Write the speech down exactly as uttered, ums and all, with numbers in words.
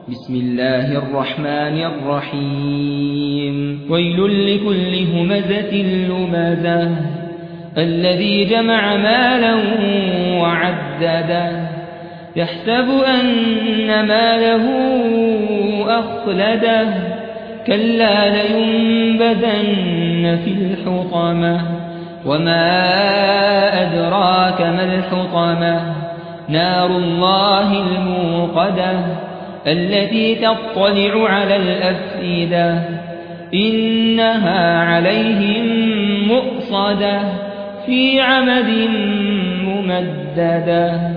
بسم الله الرحمن الرحيم ويل لكل همزة لمزة الذي جمع مالا وعدده يحسب أن ماله أخلده كلا لينبذن في الحطمة وما أدراك ما الحطمة نار الله الموقدة التي تطلع على الأفئدة إنها عليهم مؤصدة في عمد ممددة.